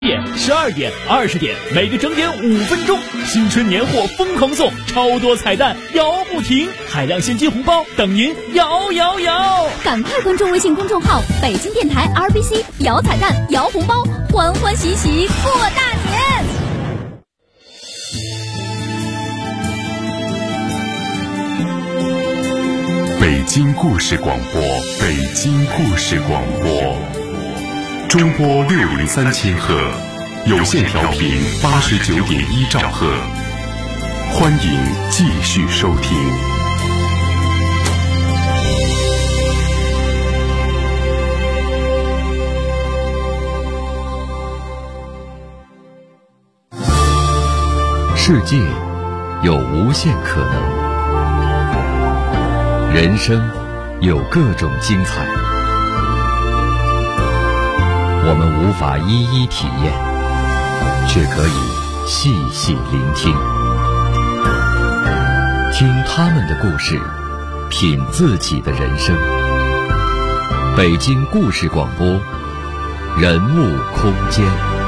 点、12点、20点，每个整点5分钟，新春年货疯狂送，超多彩蛋摇不停，海量现金红包等您摇摇摇！ 赶快关注微信公众号北京电台 RBC， 摇彩蛋摇红包，欢欢喜喜过大年。 北京故事广播，北京故事广播，中波603千赫，有线调频89.1兆赫，欢迎继续收听。世界有无限可能。人生有各种精彩，我们无法一一体验，却可以细细聆听，听他们的故事，品自己的人生。北京故事广播，人物空间。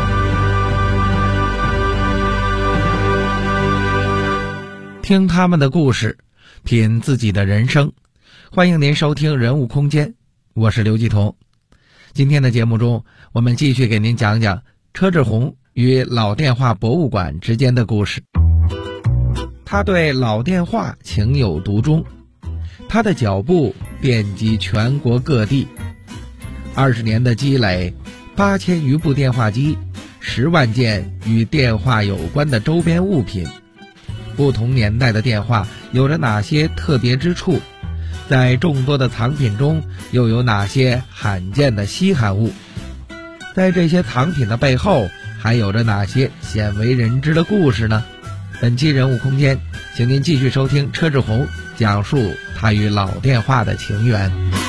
听他们的故事，品自己的人生。欢迎您收听人物空间，我是刘继彤。今天的节目中，我们继续给您讲讲车志宏与老电话博物馆之间的故事。他对老电话情有独钟，他的脚步遍及全国各地，20年的积累，8000余部电话机，10万件与电话有关的周边物品。不同年代的电话有着哪些特别之处？在众多的藏品中，又有哪些罕见的稀罕物？在这些藏品的背后，还有着哪些鲜为人知的故事呢？本期人物空间，请您继续收听车志宏讲述他与老电话的情缘。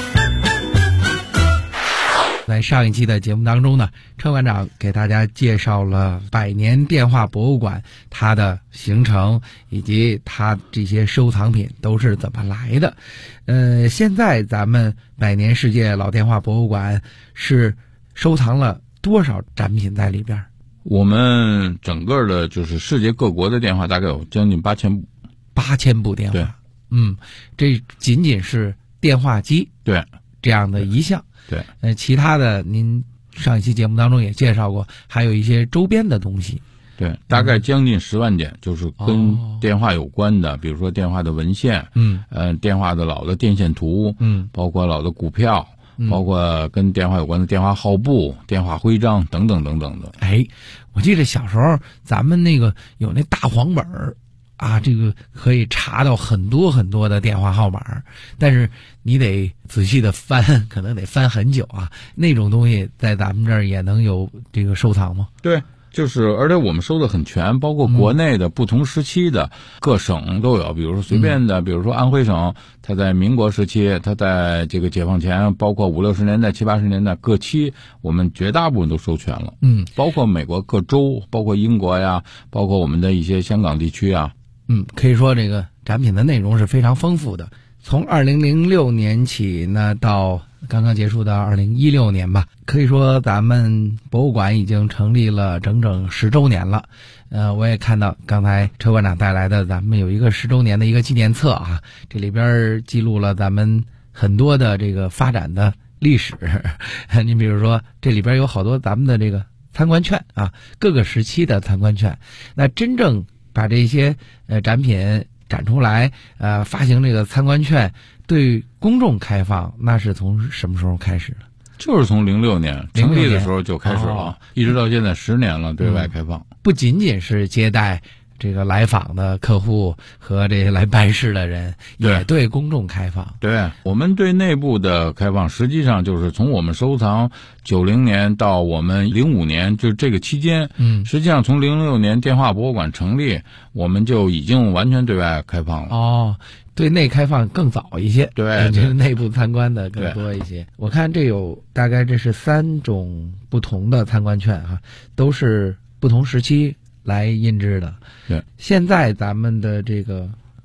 在上一期的节目当中呢，车馆长给大家介绍了百年电话博物馆它的形成以及它这些收藏品都是怎么来的。现在咱们百年世界老电话博物馆是收藏了多少展品在里边？ 我们整个的就是世界各国的电话大概有将近8000部。8000 部电话。 对， 这仅仅是电话机对这样的一项。 对， 其他的您上一期节目当中也介绍过，还有一些周边的东西。 对，大概将近10万件，就是跟电话有关的，比如说电话的文献，电话的老的电线图，包括老的股票，包括跟电话有关的电话号簿、电话徽章等等等等的。 我记得小时候咱们那个有那大黄本儿。这个可以查到很多很多的电话号码，但是你得仔细的翻，可能得翻很久啊。那种东西在咱们这儿也能有这个收藏吗？ 对，而且我们收的很全，包括国内的不同时期的各省都有，比如说随便的，比如说安徽省，它在民国时期，它在这个解放前，包括50、60年代、70、80年代各期，我们绝大部分都收全了。包括美国各州，包括英国呀，包括我们的一些香港地区啊。 可以说这个展品的内容是非常丰富的。从2006年起呢，到刚刚结束的2016年吧，可以说咱们博物馆已经成立了整整10周年了。我也看到刚才车馆长带来的，咱们有一个10周年的一个纪念册啊，这里边记录了咱们很多的这个发展的历史。你比如说，这里边有好多咱们的这个参观券啊，各个时期的参观券。那真正把这些展品展出来，发行这个参观券对公众开放，那是从什么时候开始的？ 就是从06年成立的时候就开始了，一直到现在10年了，对外开放。 不仅仅是接待这个来访的客户和这些来办事的人，也对公众开放。 对，我们对内部的开放，实际上就是从我们收藏90年到我们05年，就这个期间，实际上从06年电话博物馆成立，我们就已经完全对外开放了。 对内开放更早一些， 对， 就是内部参观的更多一些。我看这有大概这是3种不同的参观券哈，都是不同时期来印制的。 对， 现在咱们的这个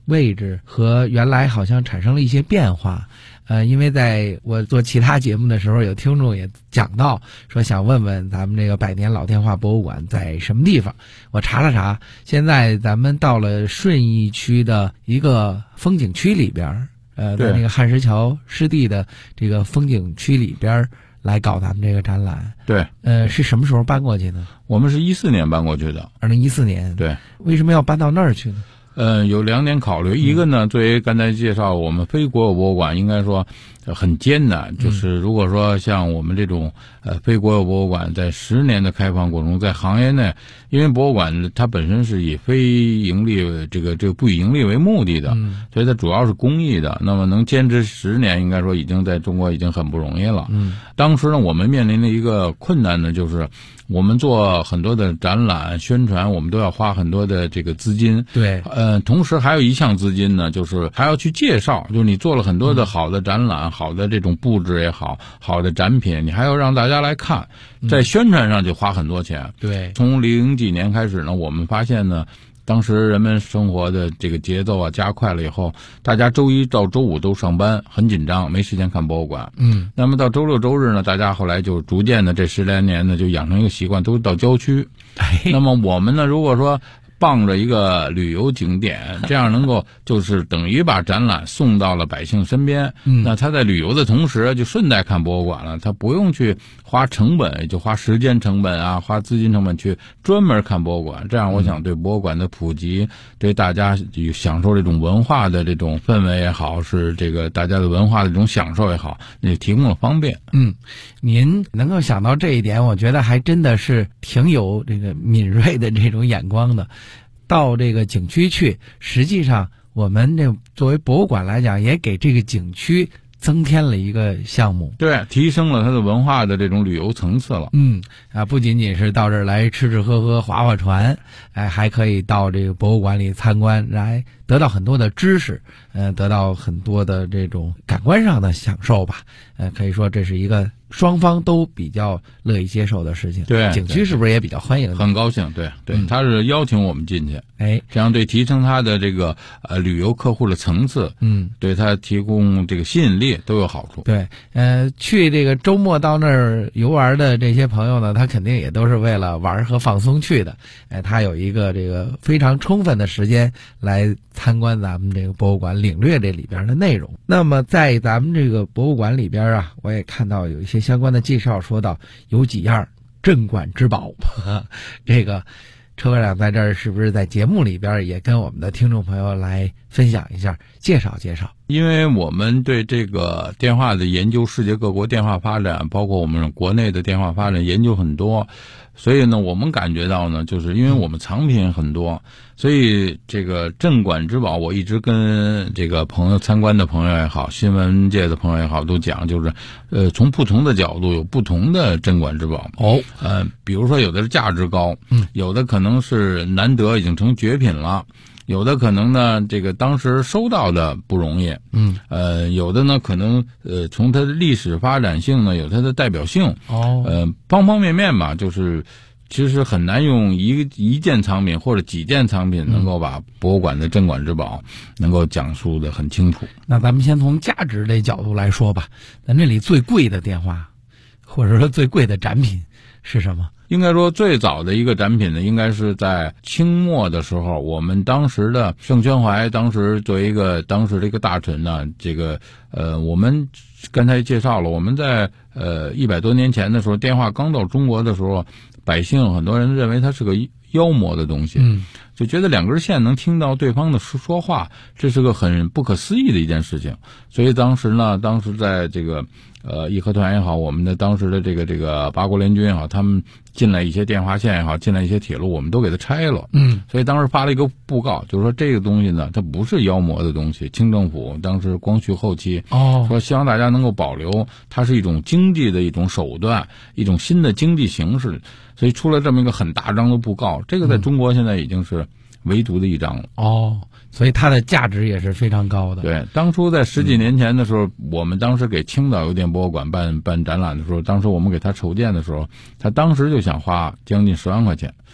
位置和原来好像产生了一些变化。因为在我做其他节目的时候，有听众也讲到说想问问咱们这个百年老电话博物馆在什么地方。我查了查，现在咱们到了顺义区的一个风景区里边，在那个汉石桥湿地的这个风景区里边来搞咱们这个展览。 对， 是什么时候搬过去呢？ 我们是14年搬过去的。 2014年。 对。 为什么要搬到那儿去呢？ 有2点考虑，一个呢，作为刚才介绍，我们非国有博物馆应该说很艰难，就是如果说像我们这种非国有博物馆，在10年的开放过程中，在行业内，因为博物馆它本身是以非盈利这个不以盈利为目的的，所以它主要是公益的。那么能坚持10年，应该说已经在中国已经很不容易了。当时呢，我们面临的一个困难呢，就是我们做很多的展览宣传，我们都要花很多的这个资金。 对。 同时还有一项资金呢，就是还要去介绍，就是你做了很多的好的展览，好的这种布置也好，好的展品，你还要让大家来看，在宣传上就花很多钱。 对。 从00几年开始呢，我们发现呢，当时人们生活的这个节奏加快了以后，大家周一到周五都上班，很紧张，没时间看博物馆。那么到周六周日呢，大家后来就逐渐的这10来年呢，就养成一个习惯，都到郊区。那么我们呢，如果说傍着一个旅游景点，这样能够就是等于把展览送到了百姓身边。那他在旅游的同时就顺带看博物馆了，他不用去花成本，就花时间成本啊，花资金成本去专门看博物馆。这样我想对博物馆的普及，对大家享受这种文化的这种氛围也好，是这个大家的文化的这种享受也好，也提供了方便。 您能够想到这一点，我觉得还真的是挺有这个敏锐的这种眼光的。到这个景区去，实际上我们这作为博物馆来讲，也给这个景区增添了一个项目。 对，提升了它的文化的这种旅游层次了。 不仅仅是到这儿来吃吃喝喝划划船，还可以到这个博物馆里参观，来得到很多的知识，得到很多的这种感官上的享受吧。可以说这是一个双方都比较乐意接受的事情。 对， 景区是不是也比较欢迎？ 很高兴，对，他是邀请我们进去，这样对提升他的这个旅游客户的层次，对他提供这个吸引力都有好处。 对，去这个周末到那儿游玩的这些朋友呢，他肯定也都是为了玩和放松去的。他有一个这个非常充分的时间来参观咱们这个博物馆，领略这里边的内容。那么在咱们这个博物馆里边啊，我也看到有一些相关的介绍，说到有几样镇馆之宝。这个车科长在这儿是不是在节目里边也跟我们的听众朋友来分享一下，介绍介绍？ 因为我们对这个电话的研究，世界各国电话发展，包括我们国内的电话发展研究很多，所以呢，我们感觉到呢，就是因为我们藏品很多，所以这个镇馆之宝，我一直跟这个朋友参观的朋友也好，新闻界的朋友也好，都讲，就是从不同的角度有不同的镇馆之宝。比如说有的是价值高，有的可能是难得已经成绝品了。有的可能呢，这个当时收到的不容易，有的呢可能从它的历史发展性呢有它的代表性，方方面面吧，就是其实很难用一件藏品或者几件藏品能够把博物馆的镇馆之宝能够讲述的很清楚。 那咱们先从价值这角度来说吧，咱这里最贵的电话，或者说最贵的展品是什么？ 应该说最早的一个展品呢，应该是在清末的时候，我们当时的盛宣怀当时作为一个当时的一个大臣呢，这个我们刚才介绍了，我们在100多年前的时候，电话刚到中国的时候，百姓很多人认为它是个妖魔的东西，就觉得2根线能听到对方的说话，这是个很不可思议的一件事情。所以当时在这个义和团也好，我们的当时的这个八国联军也好，他们进来一些电话线也好，进来一些铁路，我们都给它拆了。所以当时发了一个布告，就是说这个东西呢，它不是妖魔的东西。清政府当时光绪后期说希望大家能够保留，它是一种经济的一种手段，一种新的经济形式。所以出了这么一个很大张的布告，这个在中国现在已经是唯独的一张了。 所以它的价值也是非常高的。 对，当初在10几年前的时候，我们当时给青岛邮电博物馆办展览的时候，当时我们给他筹建的时候，他当时就想花将近10万块钱。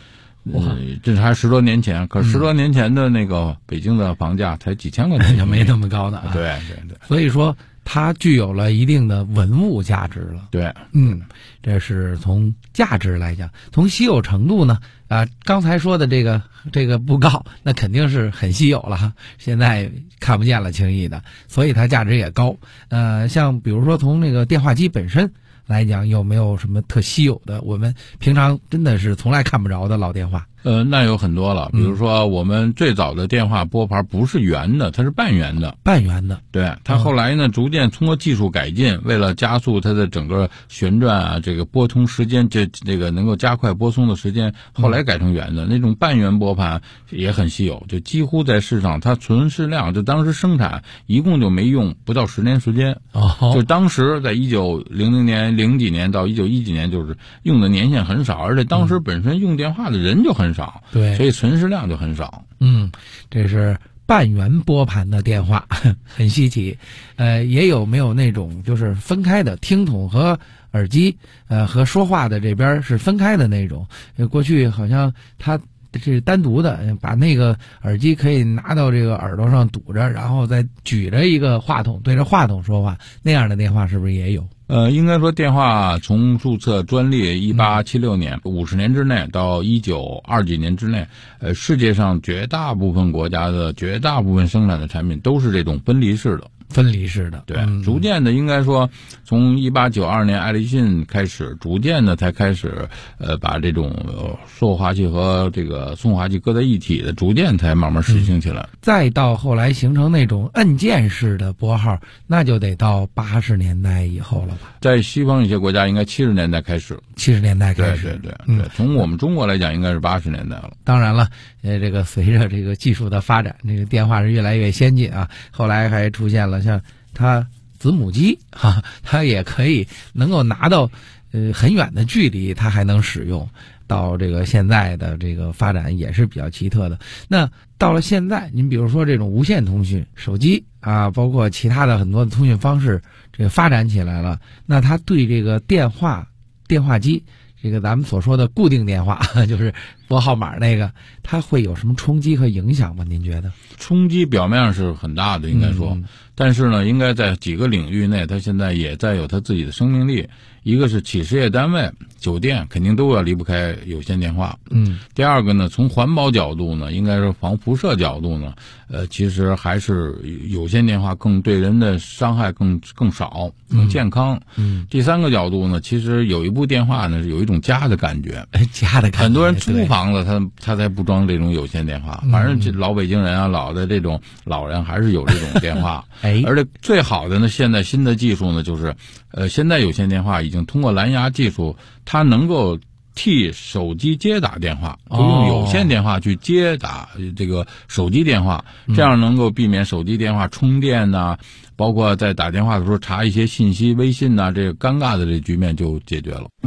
这是还10多年前，可是10多年前的那个北京的房价才几千块钱， 就没那么高的啊。 对， 所以说它具有了一定的文物价值了。 对， 这是从价值来讲。从稀有程度呢，刚才说的这个布告，那肯定是很稀有了，现在看不见了，轻易的，所以它价值也高。像比如说从那个电话机本身来讲，有没有什么特稀有的，我们平常真的是从来看不着的老电话？ 那有很多了，比如说我们最早的电话拨盘不是圆的，它是半圆的。 半圆的， 对，它后来呢逐渐通过技术改进，为了加速它的整个旋转啊，这个拨通时间，这个能够加快拨送的时间，后来改成圆的。那种半圆拨盘也很稀有，就几乎在市场它存世量，就当时生产一共就没用不到10年时间。就当时在1900年0几年到1910几年，就是用的年限很少，而且当时本身用电话的人就很少， 对， 所以存世量就很少。 这是半圆拨盘的电话，很稀奇。也有没有那种就是分开的听筒和耳机，和说话的这边是分开的那种？过去好像它是单独的，把那个耳机可以拿到这个耳朵上堵着，然后再举着一个话筒对着话筒说话，那样的电话是不是也有？ 应该说电话从注册专利1876年50年之内到1920几年之内，世界上绝大部分国家的绝大部分生产的产品都是这种分离式的。对，逐渐的应该说从1892年爱立信开始，逐渐的才开始把这种塑化器和这个送化器搁在一体的，逐渐才慢慢实行起来。 再到后来形成那种按键式的拨号，那就得到80年代以后了吧？ 在西方一些国家应该70年代开始。 70年代开始， 对，从我们中国来讲应该是80年代了。 当然了，这个随着这个技术的发展，这个电话是越来越先进啊。后来还出现了像它子母机它也可以能够拿到很远的距离，它还能使用。到这个现在的这个发展也是比较奇特的。那到了现在，您比如说这种无线通讯、手机啊，包括其他的很多的通讯方式，这个发展起来了，那它对这个电话机，这个咱们所说的固定电话，就是拨号码那个，它会有什么冲击和影响吗？您觉得？ 冲击表面上是很大的，应该说，但是呢，应该在几个领域内，它现在也在有它自己的生命力。一个是企事业单位、酒店，肯定都要离不开有线电话。第二个呢，从环保角度呢，应该是防辐射角度呢，其实还是有线电话更对人的伤害更少、更健康。第三个角度呢，其实有一部电话呢是有一种家的感觉，很多人租房子他才不装这种有线电话，反正老北京人啊，老的这种老人还是有这种电话。而且最好的呢，现在新的技术呢，就是现在有线电话已经通过蓝牙技术，它能够替手机接打电话，就用有线电话去接打这个手机电话，这样能够避免手机电话充电呐，包括在打电话的时候查一些信息、微信呐，这个尴尬的这局面就解决了。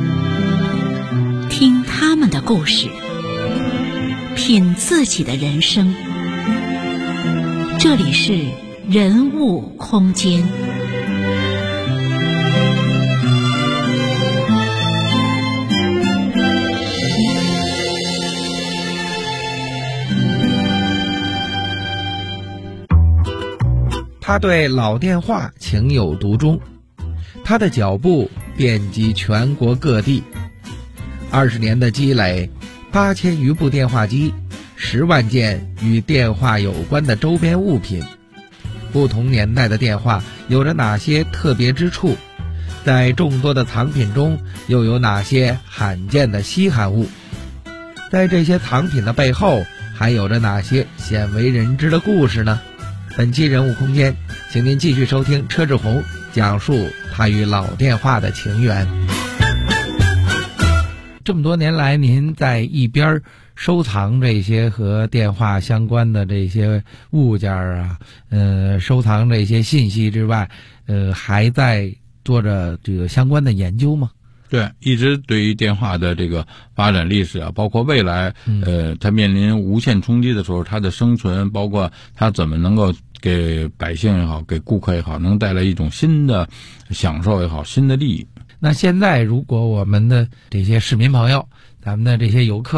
听他们的故事，品自己的人生。这里是人物空间。 他对老电话情有独钟，他的脚步遍及全国各地，20年的积累，8000余部电话机，10万件与电话有关的周边物品。不同年代的电话有着哪些特别之处？在众多的藏品中，又有哪些罕见的稀罕物？在这些藏品的背后，还有着哪些鲜为人知的故事呢？本期人物空间，请您继续收听车志宏讲述他与老电话的情缘。这么多年来，您在一边收藏这些和电话相关的这些物件啊，收藏这些信息之外，还在做着这个相关的研究吗？ 对，一直对于电话的这个发展历史啊，包括未来，它面临无线冲击的时候，它的生存，包括它怎么能够给百姓也好，给顾客也好，能带来一种新的享受也好，新的利益。 那现在如果我们的这些市民朋友，咱们的这些游客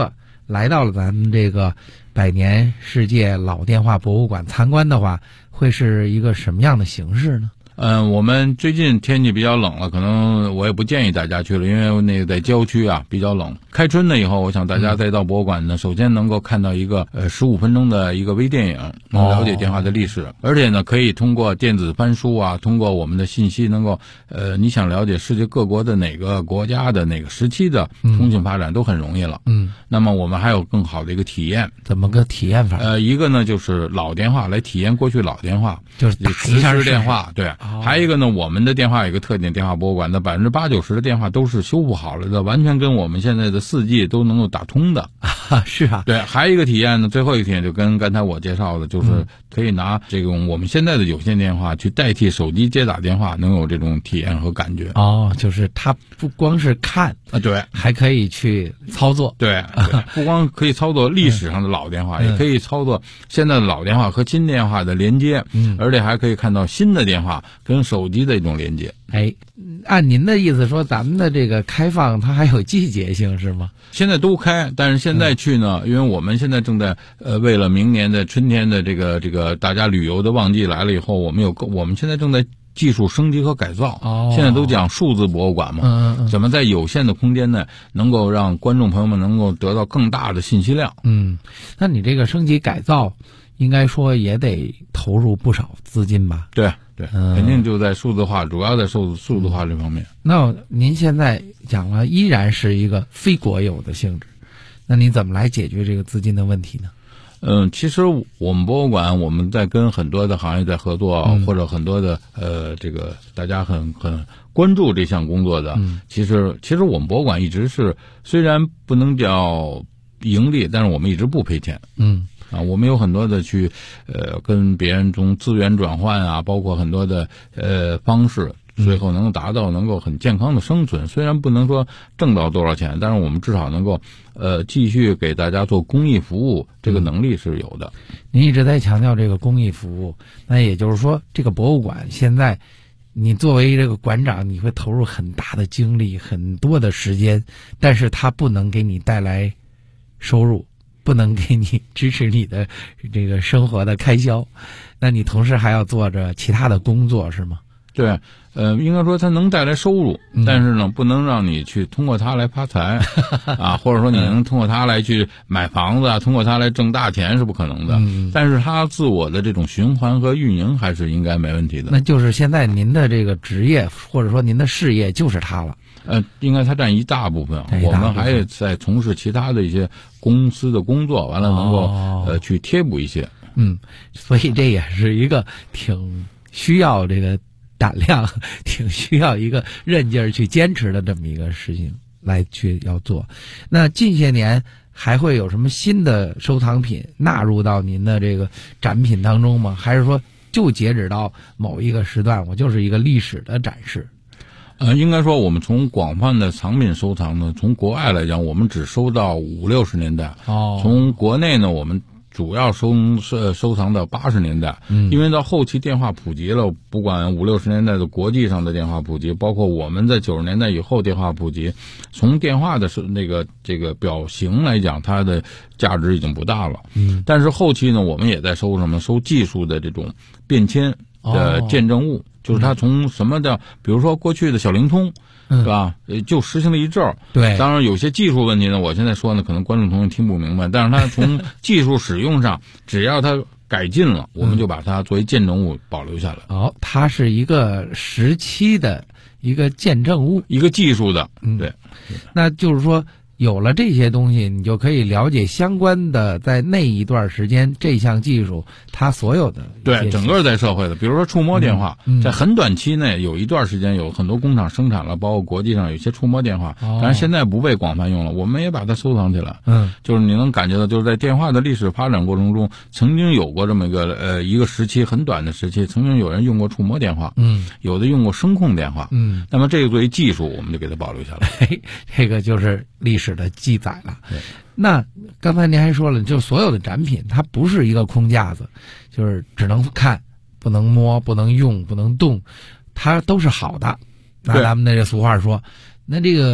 来到了咱们这个百年世界老电话博物馆参观的话，会是一个什么样的形式呢？ 我们最近天气比较冷了，可能我也不建议大家去了，因为那个在郊区啊比较冷。开春了以后，我想大家再到博物馆呢，首先能够看到一个15分钟的一个微电影，能了解电话的历史，而且呢可以通过电子翻书啊，通过我们的信息，能够你想了解世界各国的哪个国家的哪个时期的通信发展都很容易了。那么我们还有更好的一个体验， 怎么个体验法？ 一个呢就是老电话，来体验过去老电话， 就是打一下电话，对。还有一个呢，我们的电话有一个特点，电话博物馆的80%-90%的电话都是修复好了的，完全跟我们现在的4G 都能够打通的。 是啊， 对。还有一个体验呢，最后一个体验就跟刚才我介绍的，就是可以拿这种我们现在的有线电话去代替手机接打电话，能有这种体验和感觉。 就是它不光是看啊，对， 还可以去操作。 对，不光可以操作历史上的老电话，也可以操作现在的老电话和新电话的连接，而且还可以看到新的电话跟手机的一种连接。 按您的意思说，咱们的这个开放它还有季节性是吗？ 现在都开，但是现在去呢，因为我们现在正在为了明年的春天的这个大家旅游的旺季来了以后，我们现在正在技术升级和改造。现在都讲数字博物馆嘛，怎么在有限的空间内能够让观众朋友们能够得到更大的信息量。 那你这个升级改造应该说也得投入不少资金吧？ 对，肯定就在数字化，主要在数字化这方面。 那您现在讲了依然是一个非国有的性质，那您怎么来解决这个资金的问题呢？ 其实我们博物馆我们在跟很多的行业在合作，或者很多的这个大家很关注这项工作的。其实我们博物馆一直是虽然不能叫盈利，但是我们一直不赔钱。我们有很多的去跟别人从资源转换啊，包括很多的方式，最后能够达到能够很健康的生存。虽然不能说挣到多少钱，但是我们至少能够继续给大家做公益服务，这个能力是有的。 您一直在强调这个公益服务，那也就是说这个博物馆现在你作为这个馆长，你会投入很大的精力，很多的时间，但是它不能给你带来收入，不能给你支持你的这个生活的开销，那你同时还要做着其他的工作是吗？ 对，应该说它能带来收入，但是呢，不能让你去通过它来发财啊，或者说你能通过它来去买房子啊，通过它来挣大钱是不可能的。但是它自我的这种循环和运营还是应该没问题的。 那就是现在您的这个职业或者说您的事业就是它了。 应该它占一大部分，我们还在从事其他的一些公司的工作，完了能够去贴补一些。 所以这也是一个挺需要这个胆量，挺需要一个韧劲儿去坚持的这么一个事情来去要做。那近些年还会有什么新的收藏品纳入到您的这个展品当中吗？还是说就截止到某一个时段，我就是一个历史的展示？ 应该说我们从广泛的藏品收藏呢，从国外来讲，我们只收到50、60年代。从国内呢，我们主要收藏到80年代。因为到后期电话普及了，不管50、60年代的国际上的电话普及，包括我们在90年代以后电话普及，从电话的这个表型来讲，它的价值已经不大了。但是后期呢，我们也在收什么？收技术的这种变迁的见证物。就是它从什么的，比如说过去的小灵通，是吧？就实行了一阵儿。 对， 当然有些技术问题呢，我现在说呢，可能观众朋友听不明白。但是它从技术使用上，只要它改进了，我们就把它作为见证物保留下来。 它是一个时期的一个见证物， 一个技术的。对， 那就是说。有了这些东西，你就可以了解相关的在那一段时间这项技术它所有的对整个在社会的，比如说触摸电话，在很短期内有一段时间有很多工厂生产了，包括国际上有一些触摸电话，但是现在不被广泛用了，我们也把它收藏起来。就是你能感觉到，就是在电话的历史发展过程中，曾经有过这么一个时期，很短的时期，曾经有人用过触摸电话，有的用过声控电话，那么这个作为技术，我们就给它保留下来。 这个就是历史的记载了。那刚才您还说了，就所有的展品它不是一个空架子，就是只能看不能摸不能用不能动，它都是好的。那咱们的这俗话说，那这个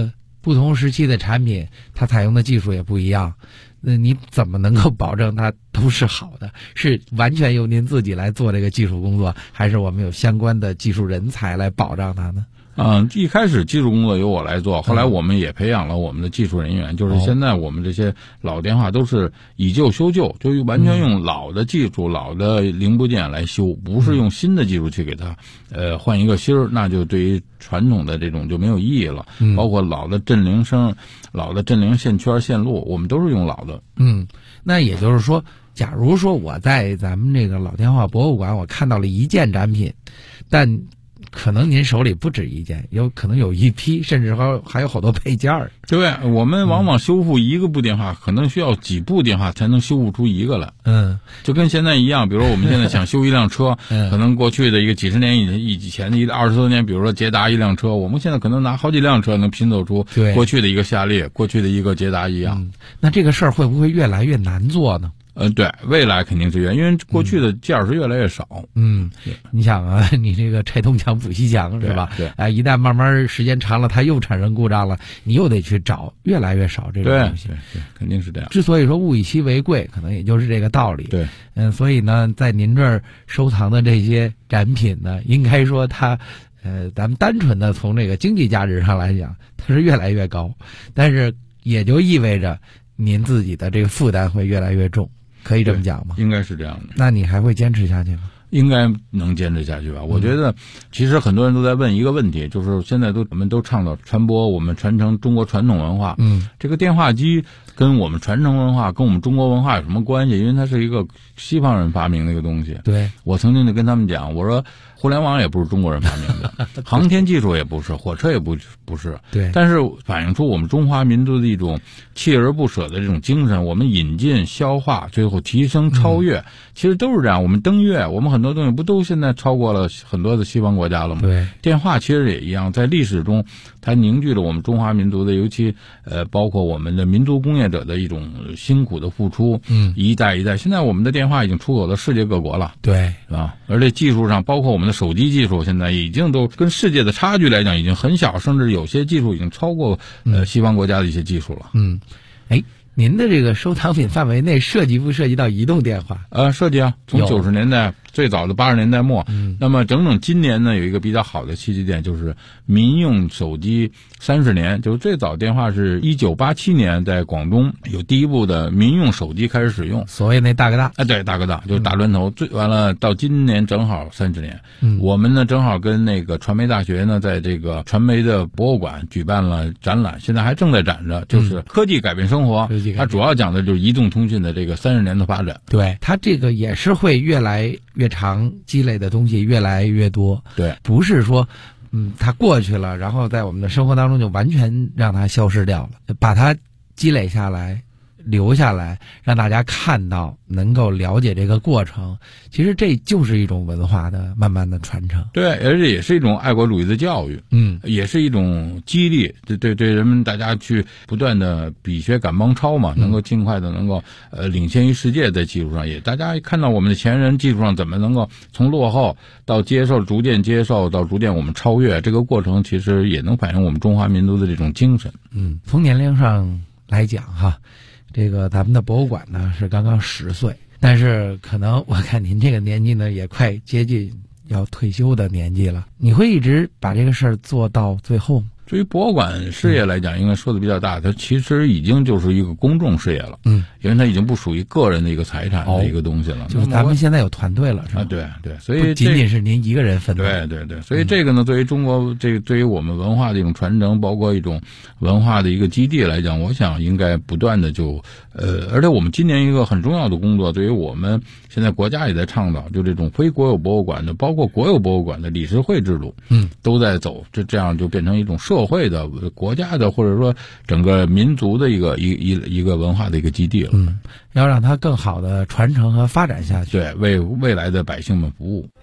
不同时期的产品，它采用的技术也不一样。那你怎么能够保证它都是好的？是完全由您自己来做这个技术工作，还是我们有相关的技术人才来保障它呢？ 一开始技术工作由我来做，后来我们也培养了我们的技术人员，就是现在我们这些老电话都是以旧修旧，就完全用老的技术、老的零部件来修，不是用新的技术去给它换一个芯儿，那就对于传统的这种就没有意义了。包括老的振铃声、老的振铃线圈、线路，我们都是用老的。 那也就是说，假如说我在咱们这个老电话博物馆，我看到了一件展品，但可能您手里不止一件，有可能有一批，甚至还有好多配件儿。 对，我们往往修复一个部电话，可能需要几部电话才能修复出一个来。就跟现在一样，比如说我们现在想修一辆车，可能过去的一个几十年以前的20多年，比如说捷达一辆车，我们现在可能拿好几辆车能拼凑出过去的一个夏利、过去的一个捷达一样。 那这个事儿会不会越来越难做呢？ 对，未来肯定是因为过去的件儿是越来越少。 你想啊，你这个拆东墙补西墙是吧？ 对， 一旦慢慢时间长了，它又产生故障了，你又得去找，越来越少这种东西。 对，肯定是这样。 之所以说物以稀为贵，可能也就是这个道理。 对， 所以呢，在您这儿收藏的这些展品呢，应该说它，咱们单纯的从这个经济价值上来讲，它是越来越高，但是也就意味着您自己的这个负担会越来越重。可以这么讲吗？ 应该是这样的。 那你还会坚持下去吗？ 应该能坚持下去吧。我觉得其实很多人都在问一个问题，就是现在我们都倡导传播我们传承中国传统文化。这个电话机跟我们传承文化跟我们中国文化有什么关系？因为它是一个西方人发明的一个东西。 对， 我曾经就跟他们讲，我说互联网也不是中国人发明的，航天技术也不是，火车也不是。 对， 但是反映出我们中华民族的一种锲而不舍的这种精神，我们引进、消化，最后提升、超越，其实都是这样。我们登月，我们很多东西不都现在超过了很多的西方国家了吗？ 对， 电话其实也一样，在历史中它凝聚了我们中华民族的，尤其包括我们的民族工业者的一种辛苦的付出。一代一代，现在我们的电话已经出口到世界各国了。 对， 啊，而且技术上，包括我们的手机技术，现在已经都跟世界的差距来讲已经很小，甚至有些技术已经超过西方国家的一些技术了。 您的这个收藏品范围内涉及不涉及到移动电话？ 涉及啊，从90年代最早的80年代末，那么整整今年呢有一个比较好的契机点，就是民用手机30年，就是最早电话是1987年在广东有第一部的民用手机开始使用， 所谓那大哥大。 对，大哥大就是大砖头，完了到今年正好30年。我们呢正好跟那个传媒大学呢在这个传媒的博物馆举办了展览，现在还正在展着，就是科技改变生活。它主要讲的就是移动通讯的这个30年的发展。 对，它这个也是会越来越长，积累的东西越来越多。 对， 不是说它过去了，然后在我们的生活当中就完全让它消失掉了，把它积累下来留下来，让大家看到，能够了解这个过程。其实这就是一种文化的慢慢的传承。 对，而且也是一种爱国主义的教育。也是一种激励，对人们大家去不断的比学赶帮超嘛，能够尽快的能够领先于世界，在技术上也大家看到我们的前人技术上怎么能够从落后到接受，逐渐接受到逐渐我们超越，这个过程其实也能反映我们中华民族的这种精神。 从年龄上来讲哈，这个咱们的博物馆呢是刚刚10岁，但是可能我看您这个年纪呢也快接近要退休的年纪了，你会一直把这个事儿做到最后吗？ 对于博物馆事业来讲，应该说的比较大，它其实已经就是一个公众事业了。因为它已经不属于个人的一个财产的一个东西了。 就是咱们现在有团队了，是吧？ 对，所以不仅仅是您一个人分担。 对，所以这个呢，对于中国对于我们文化的一种传承，包括一种文化的一个基地来讲，我想应该不断的而且我们今年一个很重要的工作，对于我们现在国家也在倡导，就这种非国有博物馆的，包括国有博物馆的理事会制度，都在走，这样就变成一种社会的、国家的，或者说整个民族的一个文化的一个基地了。 要让它更好的传承和发展下去， 对，为未来的百姓们服务。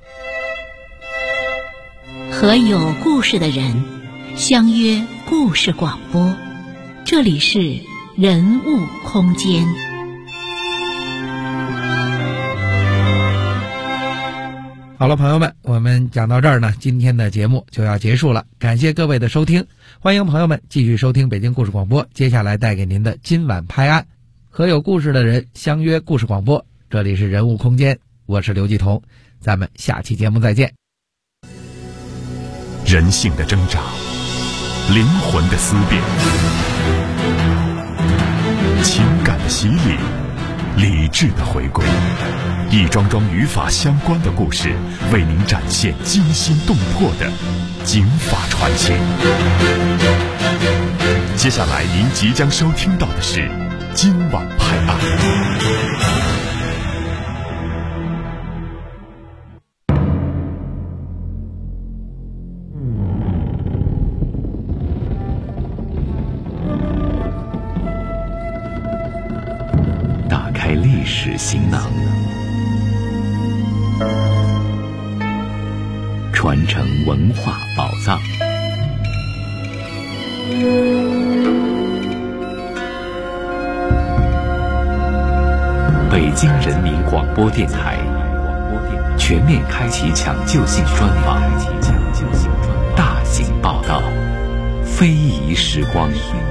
和有故事的人相约故事广播，这里是人物空间。 好了，朋友们，我们讲到这儿呢，今天的节目就要结束了，感谢各位的收听，欢迎朋友们继续收听北京故事广播，接下来带给您的今晚拍案，和有故事的人相约故事广播，这里是人物空间，我是刘继彤，咱们下期节目再见。 人性的挣扎，灵魂的思辨，情感的洗礼，理智的回归，一桩桩与法相关的故事，为您展现惊心动魄的警法传奇。接下来您即将收听到的是今晚拍案。 打开历史行囊，传承文化宝藏。北京人民广播电台全面开启抢救性专访，大型报道，非遗时光。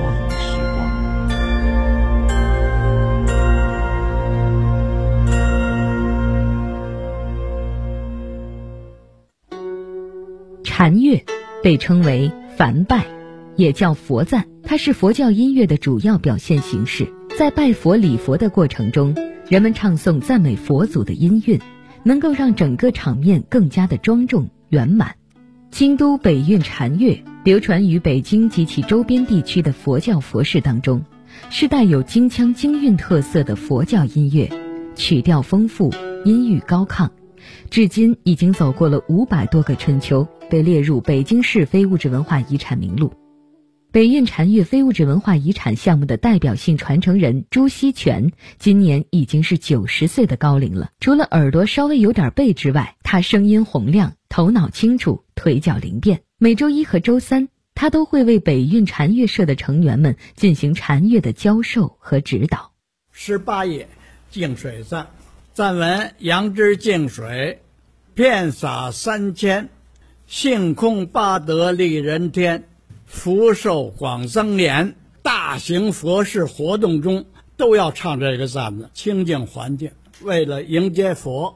禅乐被称为梵拜，也叫佛赞，它是佛教音乐的主要表现形式。在拜佛礼佛的过程中，人们唱诵赞美佛祖的音韵，能够让整个场面更加的庄重圆满。京都北韵禅乐流传于北京及其周边地区的佛教佛事当中，是带有京腔京韵特色的佛教音乐，曲调丰富，音域高亢，至今已经走过了500多个春秋，被列入北京市非物质文化遗产名录。北韵禅乐非物质文化遗产项目的代表性传承人朱锡全今年已经是90岁的高龄了，除了耳朵稍微有点背之外，他声音洪亮，头脑清楚，腿脚灵便。每周1和周3，他都会为北韵禅乐社的成员们进行禅乐的教授和指导。 18页净水赞，赞文：杨枝净水，遍洒3000，性空八德利人天，福寿广增年。大型佛事活动中都要唱这个赞子，清净环境，为了迎接佛。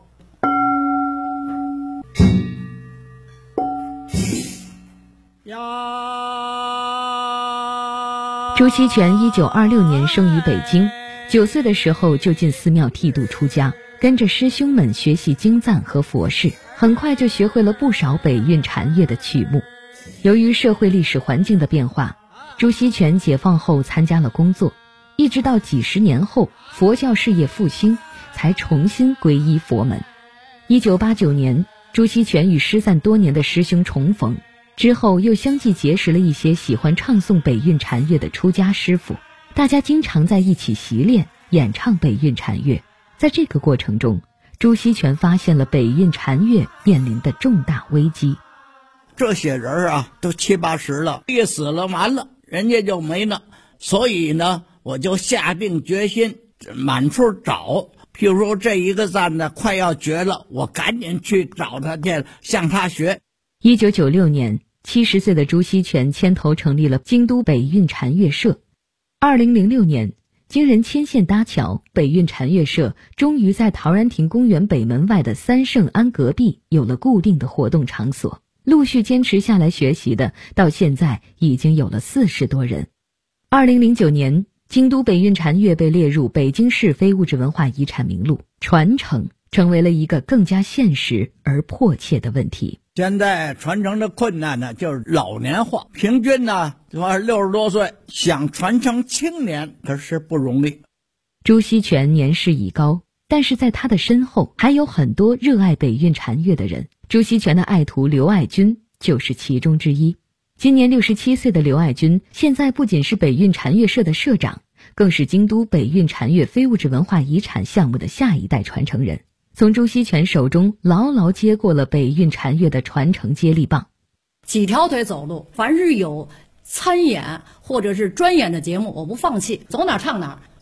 朱锡全1926年生于北京，9岁的时候就进寺庙剃度出家，跟着师兄们学习经赞和佛事，很快就学会了不少北韵禅乐的曲目。由于社会历史环境的变化，朱锡全解放后参加了工作，一直到几十年后佛教事业复兴，才重新皈依佛门。1989年，朱锡全与失散多年的师兄重逢，之后又相继结识了一些喜欢唱诵北韵禅乐的出家师傅，大家经常在一起习练演唱北韵禅乐。在这个过程中，朱锡全发现了北韵禅乐面临的重大危机。 这些人啊，都70、80了，一死了完了，人家就没了。所以呢，我就下定决心满处找。譬如说这一个赞呢快要绝了，我赶紧去找他去，向他学。 1996年，70岁的朱锡全牵头成立了京都北韵禅乐社。2006年，经人牵线搭桥，北韵禅乐社终于在陶然亭公园北门外的三圣庵隔壁有了固定的活动场所。陆续坚持下来学习的，到现在已经有了40多人。2009年，京都北韵禅乐被列入北京市非物质文化遗产名录，传承成为了一个更加现实而迫切的问题。 现在传承的困难呢，就是老年化，平均呢60多岁，想传承青年可是不容易。 朱锡全年事已高，但是在他的身后还有很多热爱北韵禅乐的人。朱锡全的爱徒刘爱军就是其中之一。今年67岁的刘爱军，现在不仅是北韵禅乐社的社长，更是京都北韵禅乐非物质文化遗产项目的下一代传承人，从朱锡全手中牢牢接过了北韵禅乐的传承接力棒。 几条腿走路，凡是有参演或者是专演的节目，我不放弃，走哪唱哪。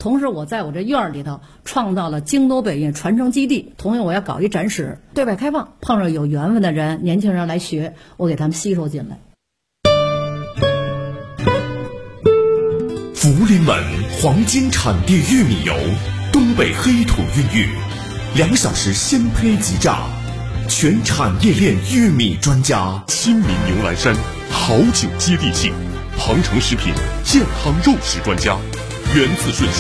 同时我在我这院儿里头创造了京东北音传承基地，同时我要搞一展示，对外开放，碰上有缘分的人，年轻人来学，我给他们吸收进来。 福临门黄金产地玉米油，东北黑土孕育，2小时鲜胚即榨，全产业链玉米专家。 亲民牛栏山，好酒接地气，庞城食品健康肉食专家，源自顺